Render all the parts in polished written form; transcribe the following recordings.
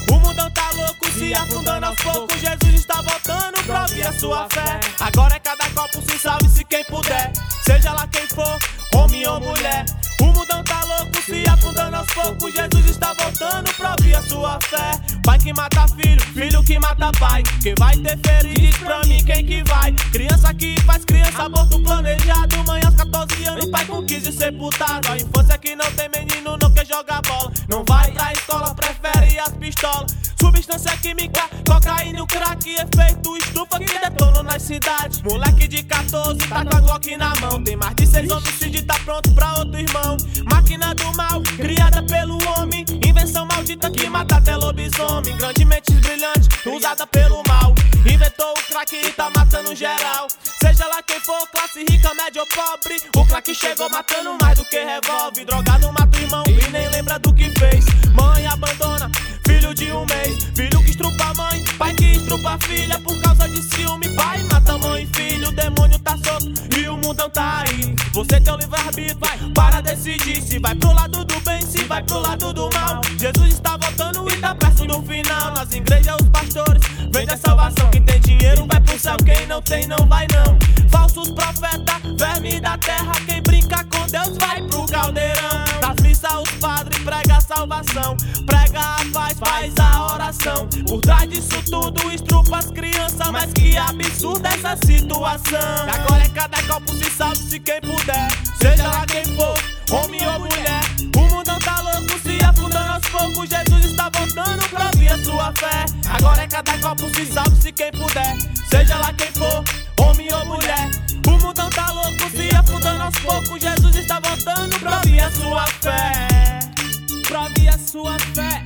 O mundão tá louco, se afundando aos poucos. Jesus está voltando, prove a sua fé. Agora é cada copo, se salve-se quem puder. Seja lá quem for, homem ou mulher. O mundão tá louco, se afundando aos poucos. Jesus está voltando, prove a sua fé. Pai que mata filho, filho que mata pai. Quem vai ter ferido, diz pra mim quem que vai. Criança que faz criança, aborto planejado. Mãe aos 14 anos, pai com 15 sepultado. A infância que não tem menino, não quer jogar bola. Não vai pra escola, prefere as pistolas. Substância química, cocaína e o crack. Efeito estufa que detona nas cidades. Moleque de 14 tá com a Glock na mão. Tem mais de 6 homicídios, tá pronto pra outro irmão. Máquina do mal, criada pelo homem. Invenção maldita que mata até lobisomem. Grande mente brilhante, usada pelo mal. Inventou o crack e tá matando geral. Seja lá quem for, classe rica, média ou pobre. O crack chegou matando mais do que revólver. Drogado mata o irmão e nem lembra do que fez. Mãe abandona filho de 1 mês. Filho que estrupa a mãe, pai que estrupa a filha. Por causa de ciúme, pai mata mãe e filho. O demônio tá solto e o mundão tá aí. Você tem o livre-arbítrio, vai para decidir. Se vai pro lado do bem, se vai pro lado do mal. Jesus está voltando e tá perto do final. Nas igrejas os pastores vendem a salvação. Quem tem dinheiro vai pro céu, quem não tem não vai não. Falsos profetas, verme da terra. Quem brinca com Deus vai pro caldeirão. Nas missas os padres pregam a salvação. Prega a paz, faz a oração. Por trás disso tudo estrupa as crianças. Mas que absurda essa situação. E agora é cada copo, se salve-se quem puder. Seja lá quem for, homem ou mulher. O mundão tá louco, se afundando aos poucos. Jesus está voltando, prove a sua fé. Agora é cada copo, se salve-se quem puder. Seja lá quem for, homem ou mulher. O mundão tá louco, se afundando aos poucos. Jesus está voltando, prove a sua fé. Prove a sua fé.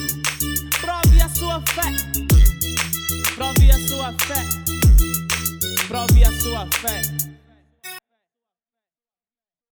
Prove a sua fé. Prove a sua fé. Prove a sua fé.